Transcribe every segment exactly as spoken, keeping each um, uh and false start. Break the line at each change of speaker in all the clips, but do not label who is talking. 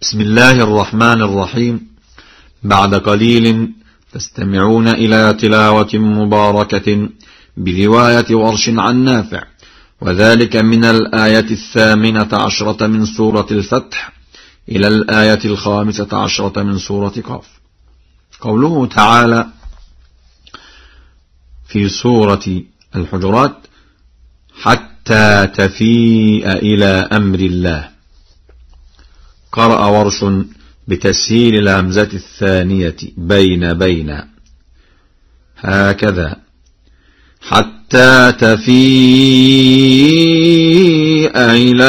بسم الله الرحمن الرحيم. بعد قليل تستمعون إلى تلاوة مباركة برواية ورش عن نافع، وذلك من الآية الثامنة عشرة من سورة الفتح إلى الآية الخامسة عشرة من سورة قاف. قوله تعالى في سورة الحجرات: حتى تفيء إلى أمر الله. قرأ ورش بتسهيل الهمزة الثانية بين بين هكذا: حتى تفيء إلى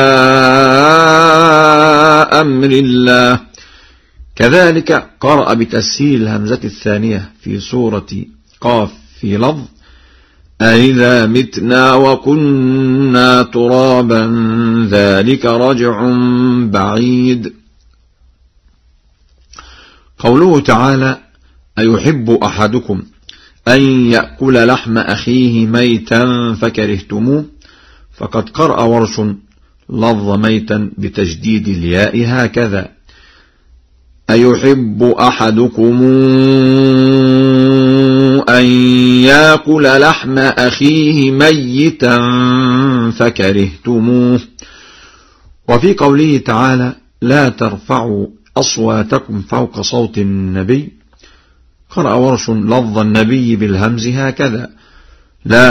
أمر الله. كذلك قرأ بتسهيل الهمزة الثانية في سورة قاف في لفظ: أئذا متنا وكنا ترابا ذلك رجع بعيد. قوله تعالى: أيحب أحدكم أن يأكل لحم أخيه ميتا فكرهتموه. فقد قرأ ورش لفظ ميتا بتجديد الياء هكذا: أيحب أحدكم أن يأكل لحم أخيه ميتا فكرهتموه. وفي قوله تعالى: لا ترفعوا أصواتكم فوق صوت النبي، قرأ ورش لفظ النبي بالهمز هكذا: لا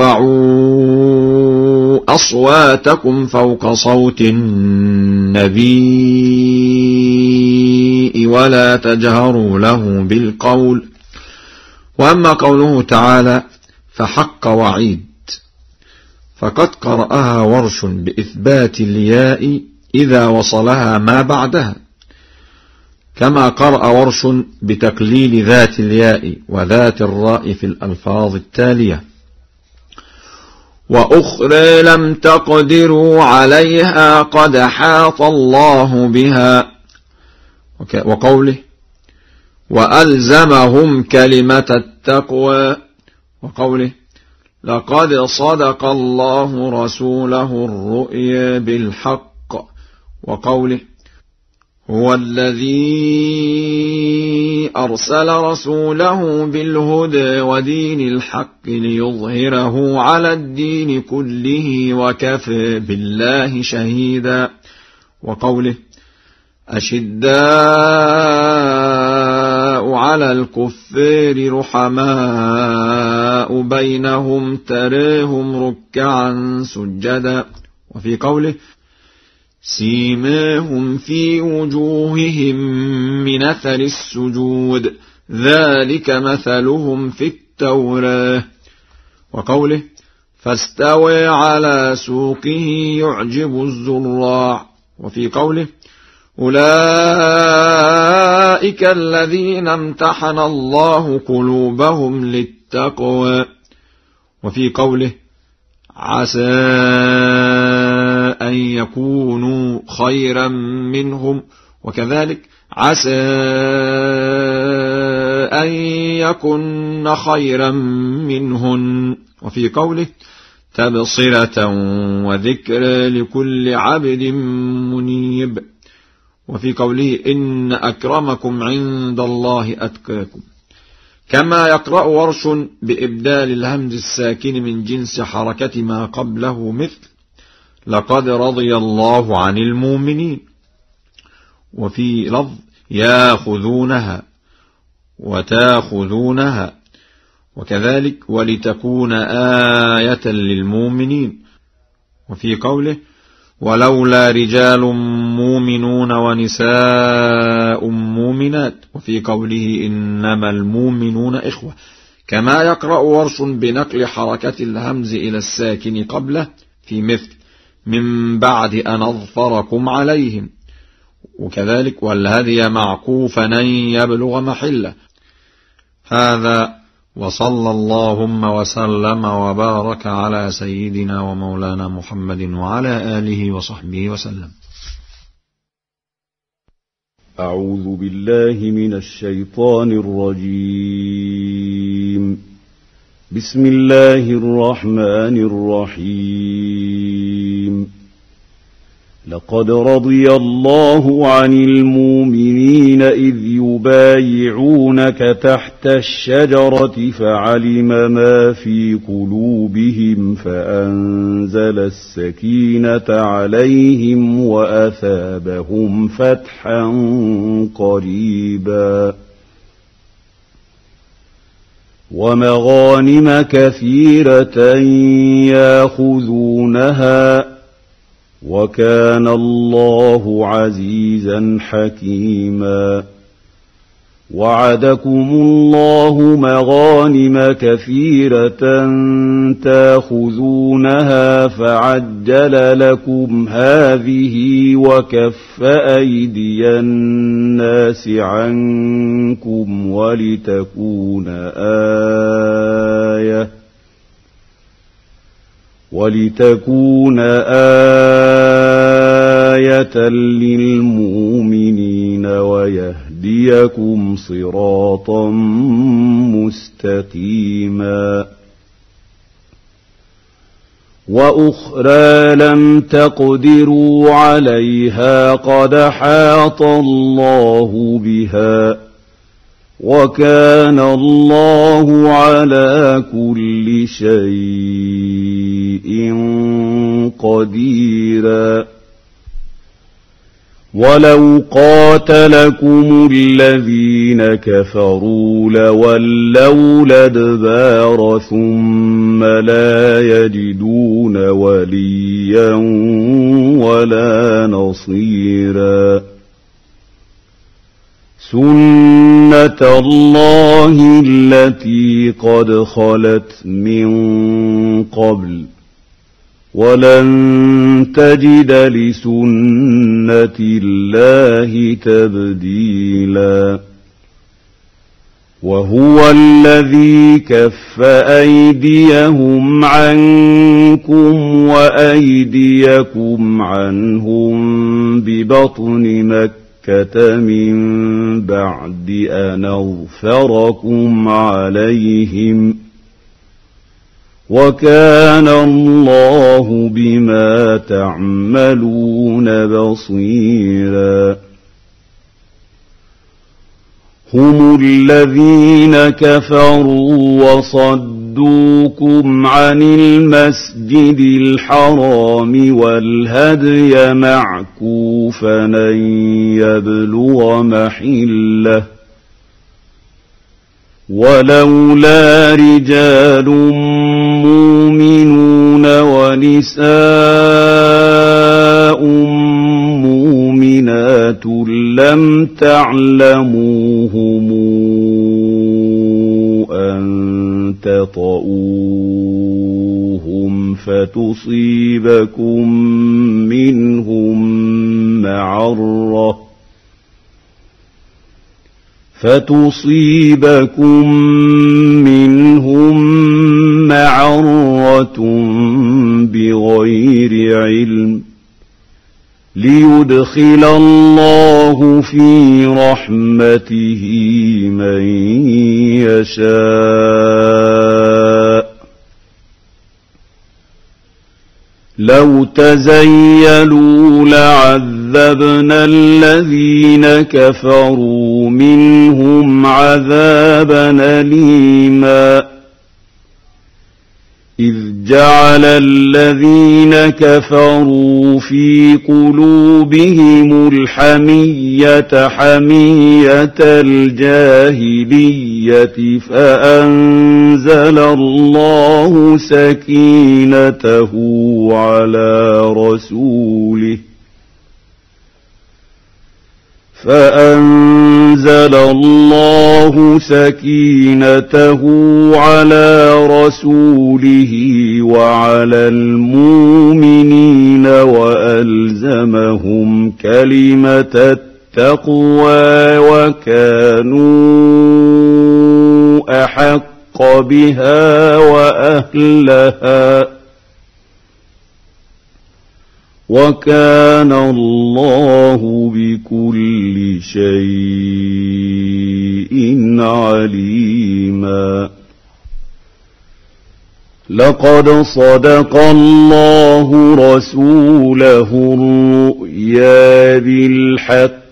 ترفعوا أصواتكم فوق صوت النبي ولا تجهروا له بالقول. وأما قوله تعالى: فحق وعيد، فقد قرأها ورش بإثبات الياء إذا وصلها ما بعدها، كما قرأ ورش بتقليل ذات الياء وذات الراء في الألفاظ التالية: وأخرى لم تقدروا عليها قد حاط الله بها. وقوله: وألزمهم كلمة التقوى. وقوله: لقد صدق الله رسوله الرؤيا بالحق. وقوله: هو الذي أرسل رسوله بالهدى ودين الحق ليظهره على الدين كله وكفى بالله شهيدا. وقوله: أشداء على الكفار رحماء بينهم تراهم ركعا سجدا. وفي قوله: سيماهم في وجوههم من أثر السجود ذلك مثلهم في التوراة. وقوله: فاستوى على سوقه يعجب الزراع. وفي قوله: أولئك الذين امتحن الله قلوبهم للتقوى. وفي قوله: عسى أن يكونوا خيرا منهم. وكذلك عسى أن يكن خيرا منهن. وفي قوله: تبصرة وذكر لكل عبد منيب. وفي قوله: إن أكرمكم عند الله أتقاكم. كما يقرأ ورش بإبدال الهمز الساكن من جنس حركة ما قبله، مثل: لقد رضي الله عن المؤمنين. وفي لفظ: ياخذونها وتاخذونها. وكذلك: ولتكون آية للمؤمنين. وفي قوله: ولولا رجال مؤمنون ونساء مؤمنات. وفي قوله: إنما المؤمنون إخوة. كما يقرأ ورش بنقل حركة الهمز إلى الساكن قبله في مثل: من بعد أن أظفركم عليهم. وكذلك: والهدي معكوفا أن يبلغ محله. هذا، وصلى اللهم وسلم وبارك على سيدنا ومولانا محمد وعلى آله وصحبه وسلم.
أعوذ بالله من الشيطان الرجيم. بسم الله الرحمن الرحيم. لقد رضي الله عن المؤمنين إذ يبايعونك تحت الشجرة فعلم ما في قلوبهم فأنزل السكينة عليهم وأثابهم فتحا قريبا ومغانم كثيرة ياخذونها وكان الله عزيزا حكيما وعدكم الله مغانم كثيرة تاخذونها فعجل لكم هذه وكف أيدي الناس عنكم ولتكون آية ولتكون آية للمؤمنين ويهديكم صراطا مستقيما وأخرى لم تقدروا عليها قد حاط الله بها وكان الله على كل شيء قديرا ولو قاتلكم الذين كفروا لولوا الأدبار ثم لا يجدون وليا ولا نصيرا سنة الله التي قد خلت من قبل ولن تجد لسنة الله تبديلا وهو الذي كف أيديهم عنكم وأيديكم عنهم ببطن مكة من بعد أن أظفركم عليهم وكان الله بما تعملون بصيرا هم الذين كفروا وصدوكم عن المسجد الحرام والهدي معكوفا أن يبلغ محله ولولا رجال مؤمنون ونساء مؤمنات لم تعلموهم أن تطؤوهم فتصيبكم منهم معرة فتصيبكم منهم معرة بغير علم ليدخل الله في رحمته من يشاء لو تزيلوا لعذبنا الذين كفروا منهم عذابا أليما إذ جعل الذين كفروا في قلوبهم الحمية حمية الجاهلية فأنزل الله سكينته على رسوله فأنزل الله سكينته على رسوله وعلى المؤمنين وألزمهم كلمة التقوى وكانوا أحق بها وأهلها وكان الله بكل شيء عليما لقد صدق الله رسوله الرؤيا بالحق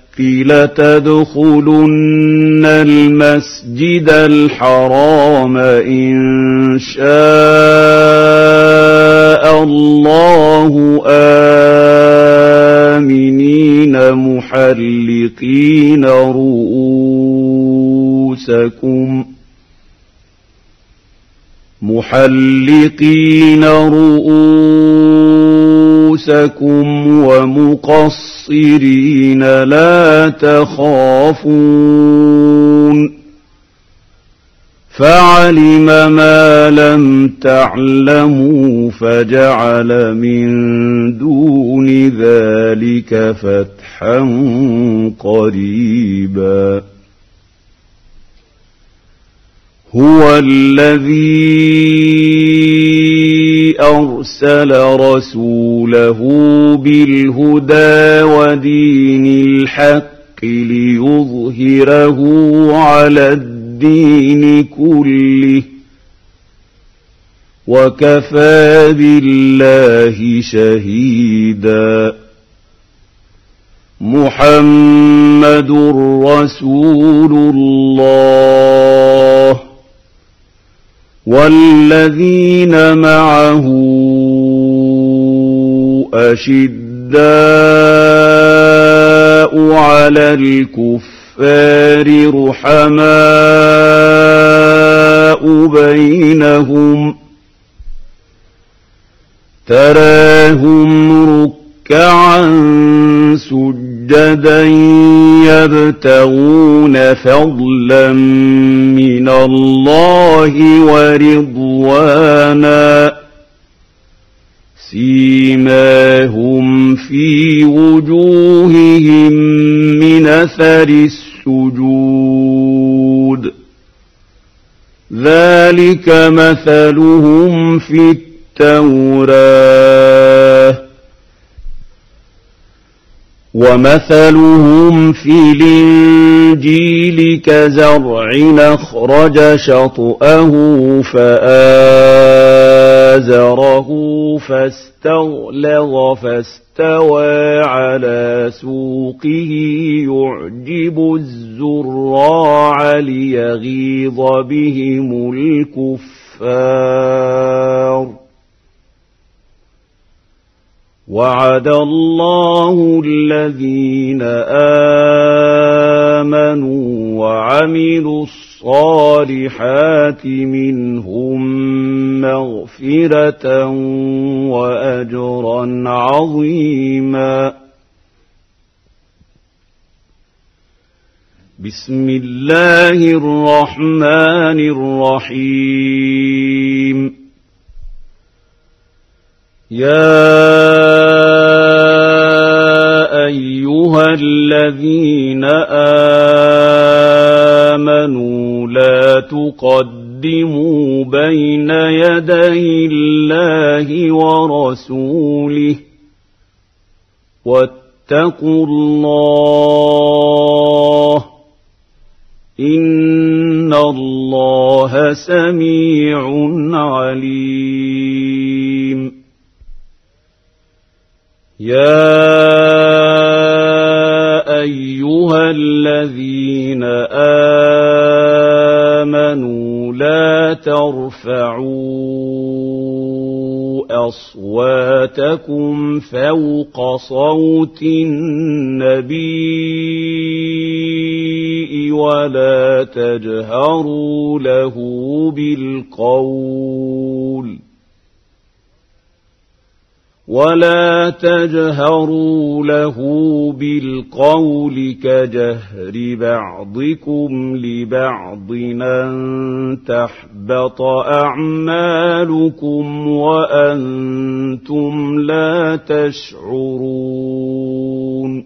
لتدخلن المسجد الحرام إن شاء الله آمنين محلقين رؤوسكم محلقين رؤوسكم ومقصرين لا تخافون فعلم ما لم تعلموا فجعل من دون ذلك فتحا قريبا هو الذي أرسل رسوله بالهدى ودين الحق ليظهره على الدين كله وكفى بالله شهيدا محمد رسول الله والذين معه أشداء على الكفار رحماء بينهم تراهم ركعا سجدا يبتغون فضلا من الله ورضوانا سيماهم في وجوههم من أثر السجود ذلك مثلهم في التوراة ومثلهم في الإنجيل كزرع أخرج شطأه فآزره فاستغلظ فاستوى على سوقه يعجب الزراع ليغيظ بهم الكفار وعد الله الذين آمنوا وعملوا الصالحات منهم مغفرة وأجرا عظيما بسم الله الرحمن الرحيم يا أيها الذين آمنوا لا تقدموا بين يدي الله ورسوله واتقوا الله إن الله سميع عليم يا أيها الذين آمنوا لا ترفعوا أصواتكم فوق صوت النبي ولا تجهروا له بالقول ولا تجهروا له بالقول كجهر بعضكم لبعض أن تحبط أعمالكم وأنتم لا تشعرون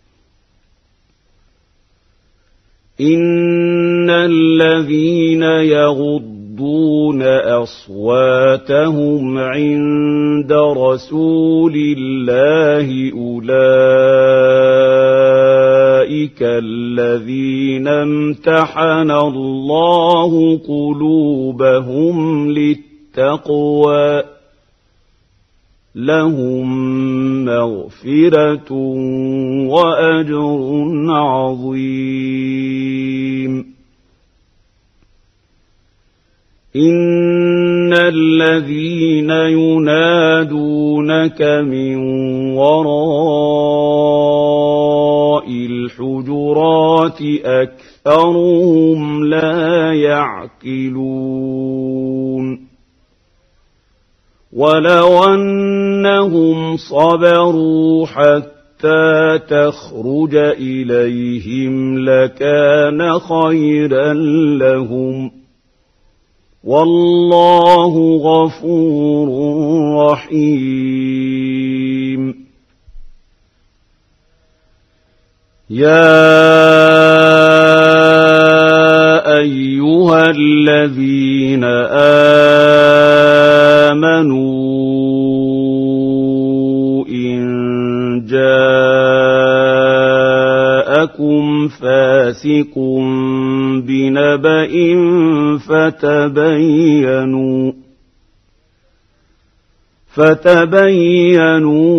إن الذين يغضون يغضون أصواتهم عند رسول الله أولئك الذين امتحن الله قلوبهم للتقوى التقوى لهم مغفرة وأجر عظيم. إن الذين ينادونك من وراء الحجرات أكثرهم لا يعقلون. ولو أنهم صبروا حتى تخرج إليهم لكان خيرا لهم والله غفور رحيم. يا أيها الذين آمنوا إن جاءكم فاسق بنبأ فتبينوا فتبينوا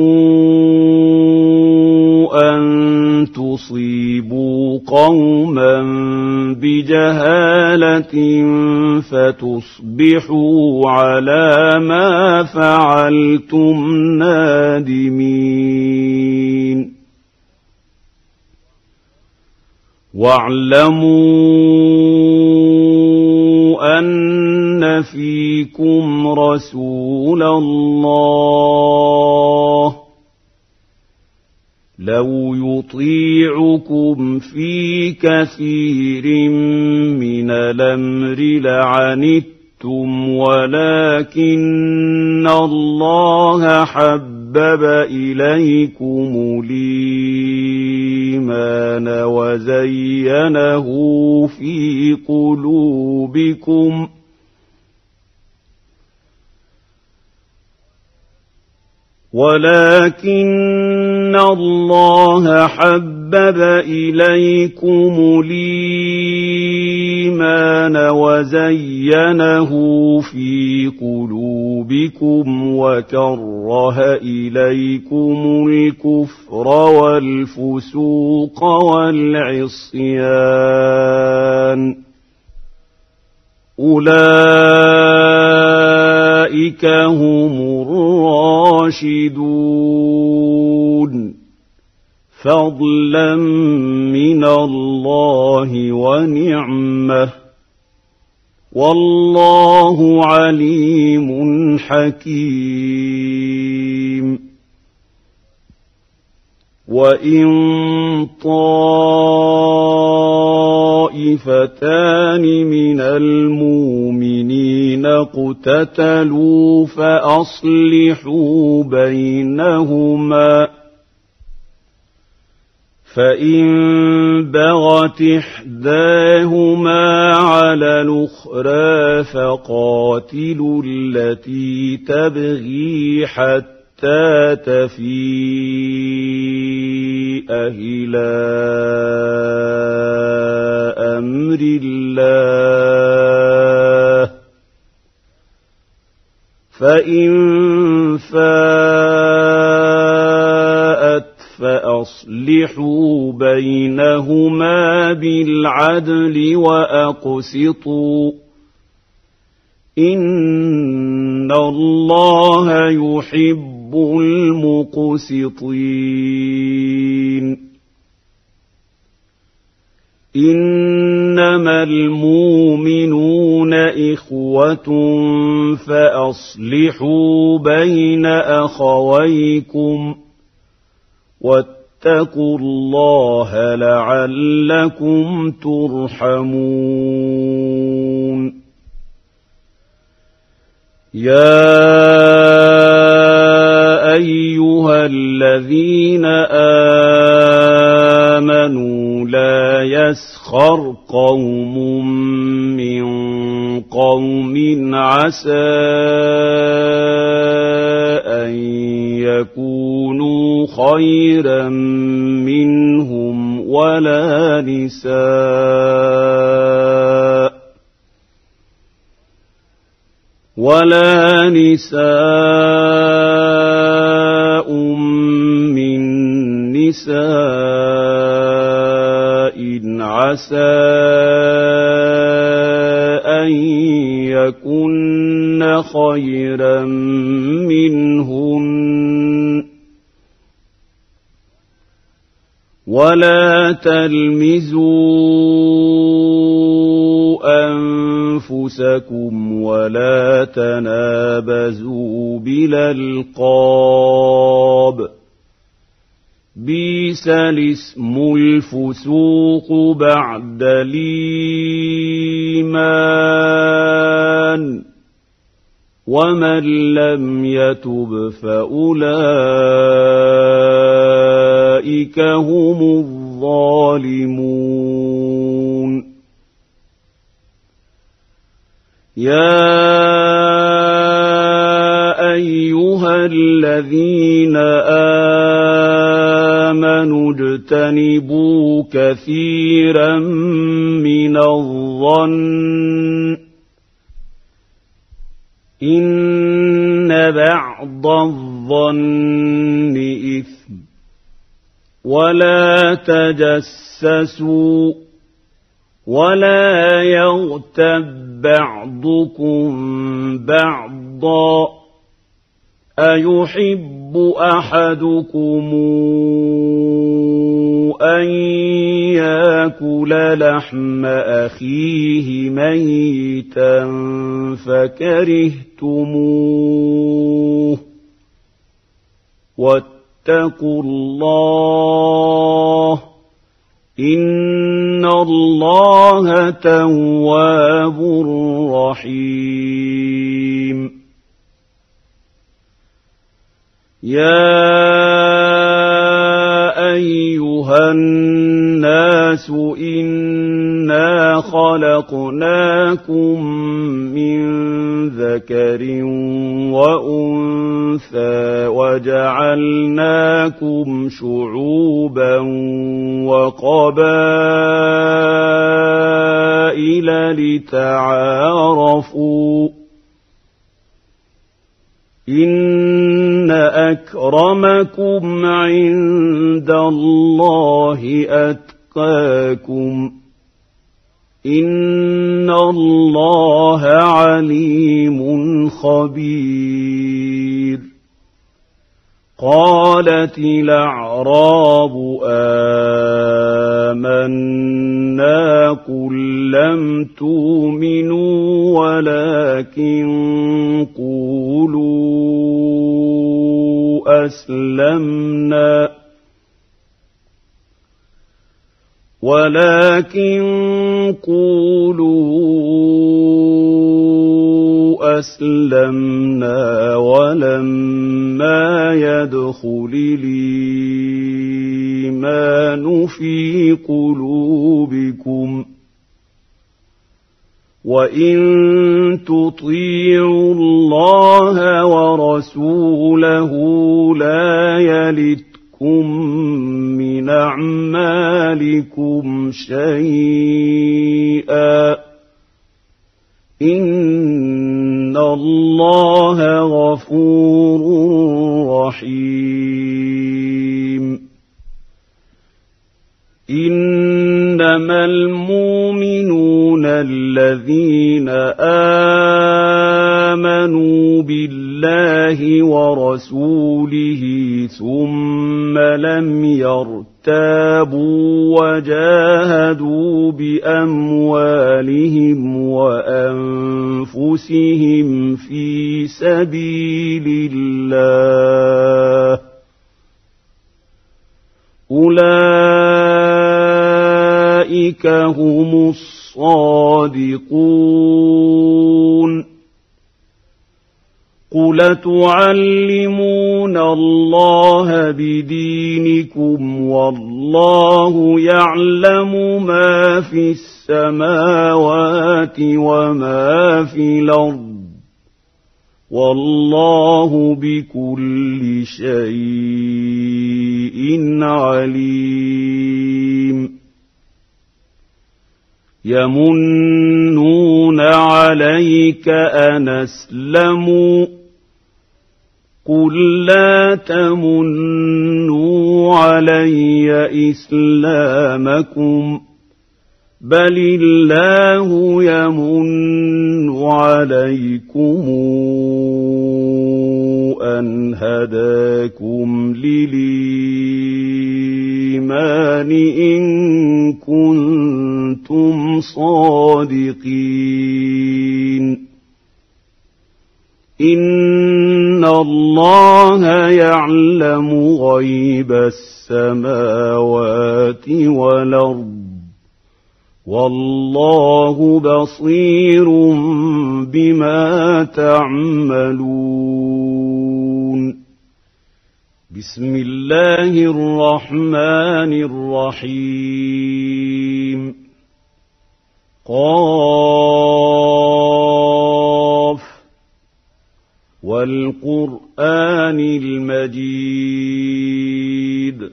أن تصيبوا قوما بجهالة فتصبحوا على ما فعلتم نادمين. واعلموا أن فيكم رسول الله لو يطيعكم في كثير من الأمر لعنتم ولكن الله حبب إليكم الإيمان وزينه في قلوبكم ولكن الله حبب إليكم الإيمان وزينه في قلوبكم وكره إليكم الكفر والفسوق والعصيان أولئك هم الراشدون فضلا من الله ونعمه والله عليم حكيم. وإن طائفتان من المؤمنين اقتتلوا فأصلحوا بينهما فإن بغت إحداهما على الأخرى فقاتلوا التي تبغي حتى تفيء إلى أمر الله فإن فاءت فأصلحوا بينهما بالعدل وأقسطوا إن الله يحب المقسطين. إنما المؤمنون إخوة فأصلحوا بين أخويكم واتقوا الله لعلكم ترحمون. يا أيها الذين آمنوا لا يسخر قوم من قوم عسى أن يكونوا خيرا منهم ولا نساء ولا نساء من نساء عسى أن يكن خيرا منهن ولا تلمزوا أنفسكم ولا تنابزوا بالألقاب بئس الاسم الفسوق بعد الإيمان ومن لم يتب فأولئك هم الظالمون يا أيها الذين آمنوا اجتنبوا كثيرا من الظن إن بعض الظن إثم ولا تجسسوا ولا يغتب بعضكم بعضا أيحب أحدكم أن يأكل لحم أخيه ميتا فكرهتموه واتقوا الله إن الله تواب رحيم يا أيها الناس إنا خلقناكم من ذكر وأنثى وجعلناكم شعوبا وقبائل لتعارفوا إن أكرمكم عند الله أتقاكم إن الله عليم خبير قالت الأعراب آمنا قل لم تؤمنوا ولكن قولوا أسلمنا ولكن قولوا أسلمنا ولما يدخل الإيمان في قلوبكم وإن تطيعوا الله ورسوله لا يلتكم من أعمالكم شيئا إن الله غفور رحيم إنما المؤمنون الذين آمنوا بالله ورسوله ثم لم يرتابوا وجاهدوا بأموالهم وأنفسهم في سبيل الله أولئك هم الصادقون قل تعلمون الله بدينكم والله يعلم ما في السماوات وما في الأرض والله بكل شيء عليم يمنون عليك أن أسلموا قل لا تمنوا علي إسلامكم بل الله يمن عليكم أن هداكم للإيمان إن كنتم صادقين إن الله يعلم غيب السماوات والأرض والله بصير بما تعملون بسم الله الرحمن الرحيم قاف والقرآن المجيد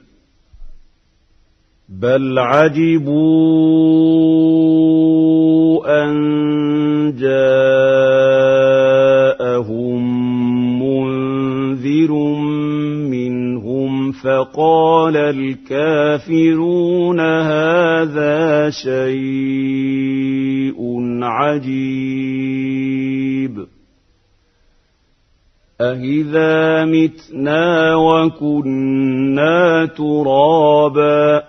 بل عجبوا أن جاءهم منذر منهم فقال الكافرون هذا شيء عجيب أإذا متنا وكنا ترابا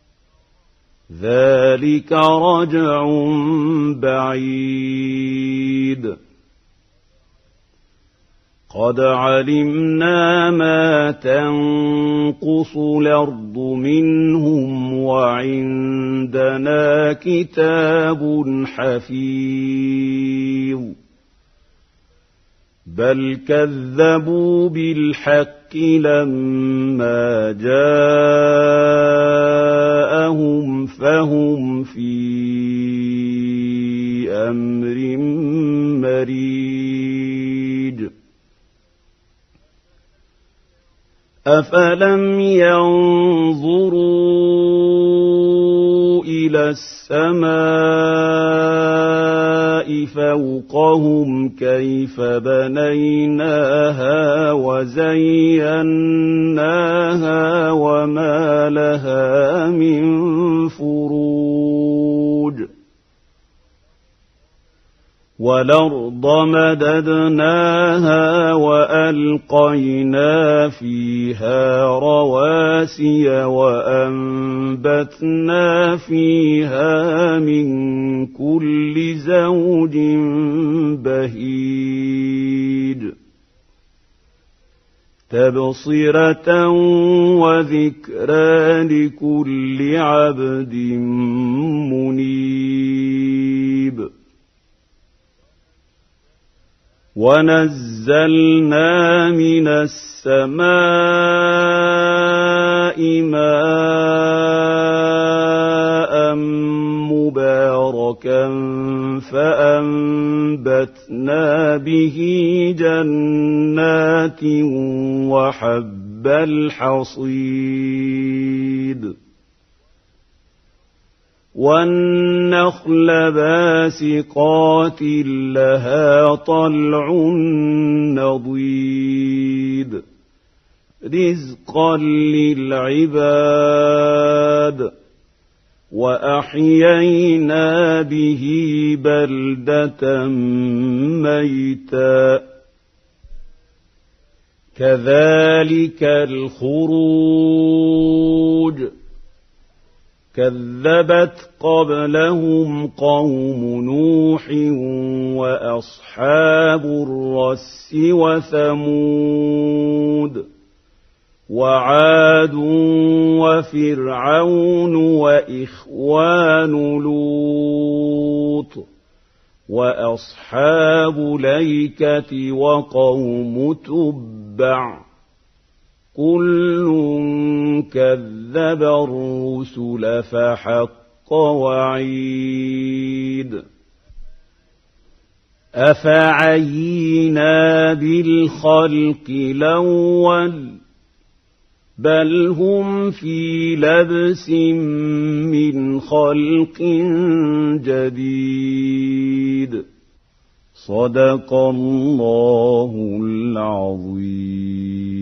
ذلك رجع بعيد قد علمنا ما تنقص الأرض منهم وعندنا كتاب حفيظ بل كذبوا بالحق لما جاءهم فهم في أمر مريج أفلم ينظروا إلى السماء فوقهم كيف بنيناها وزيناها وما لها من فروج والأرض مددناها وألقينا فيها رواسي وأنبتنا فيها من كل زوج بهيج تبصرة وذكرى لكل عبد منيب ونزلنا من السماء ماء مباركا فأنبتنا به جنات وحب الحصيد والنخل باسقات لها طلع نضيد رزقا للعباد وأحيينا به بلدة ميتا كذلك الخروج كذبت قبلهم قوم نوح وأصحاب الرس وثمود وعاد وفرعون وإخوان لوط وأصحاب الأيكة وقوم تبع كل كذب الرسل فحق وعيد أفعينا بالخلق الأول بل هم في لبس من خلق جديد صدق الله العظيم.